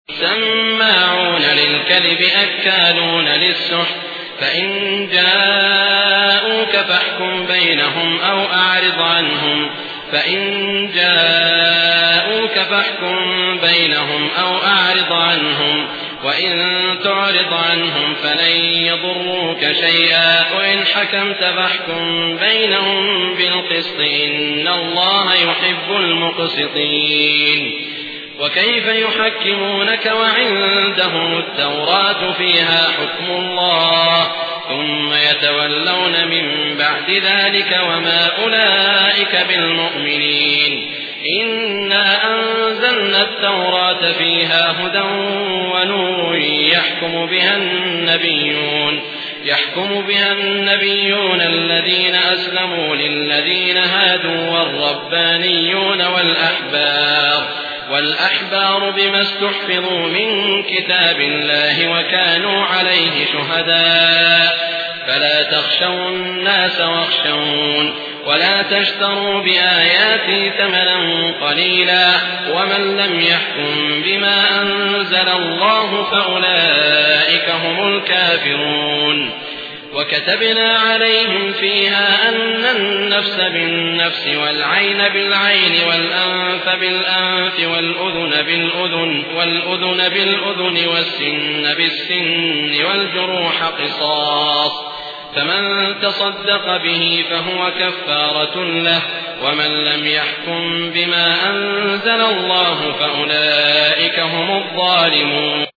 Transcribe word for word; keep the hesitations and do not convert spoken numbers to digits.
سماعون للكذب أكالون للسحت فإن جاءوك فاحكم بينهم أو أعرض عنهم فإن جاءوك فاحكم بينهم أو أعرض عنهم وإن تعرض عنهم فلن يضروك شيئا وإن حكمت فاحكم بينهم بالقسط إن الله يحب المقسطين. وكيف يحكمونك وعندهم التوراة فيها حكم الله ثم يتولون من بعد ذلك وما أولئك بالمؤمنين. إنا أنزلنا التوراة فيها هدى ونور يحكم بها النبيون يحكم بها النبيون الذين أسلموا للذين هادوا والربانيون والأحبار والأحبار بما استحفظوا من كتاب الله وكانوا عليه شهداء فلا تخشوا الناس واخشون ولا تشتروا بآياتي ثمنا قليلا ومن لم يحكم بما أنزل الله فأولئك هم الكافرون. وكتبنا عليهم فيها أن النفس بالنفس والعين بالعين والأنف بالأنف والأذن بالأذن والأذن بالأذن والسن بالسن والجروح قصاص فمن تصدق به فهو كفارة له ومن لم يحكم بما أنزل الله فأولئك هم الظالمون.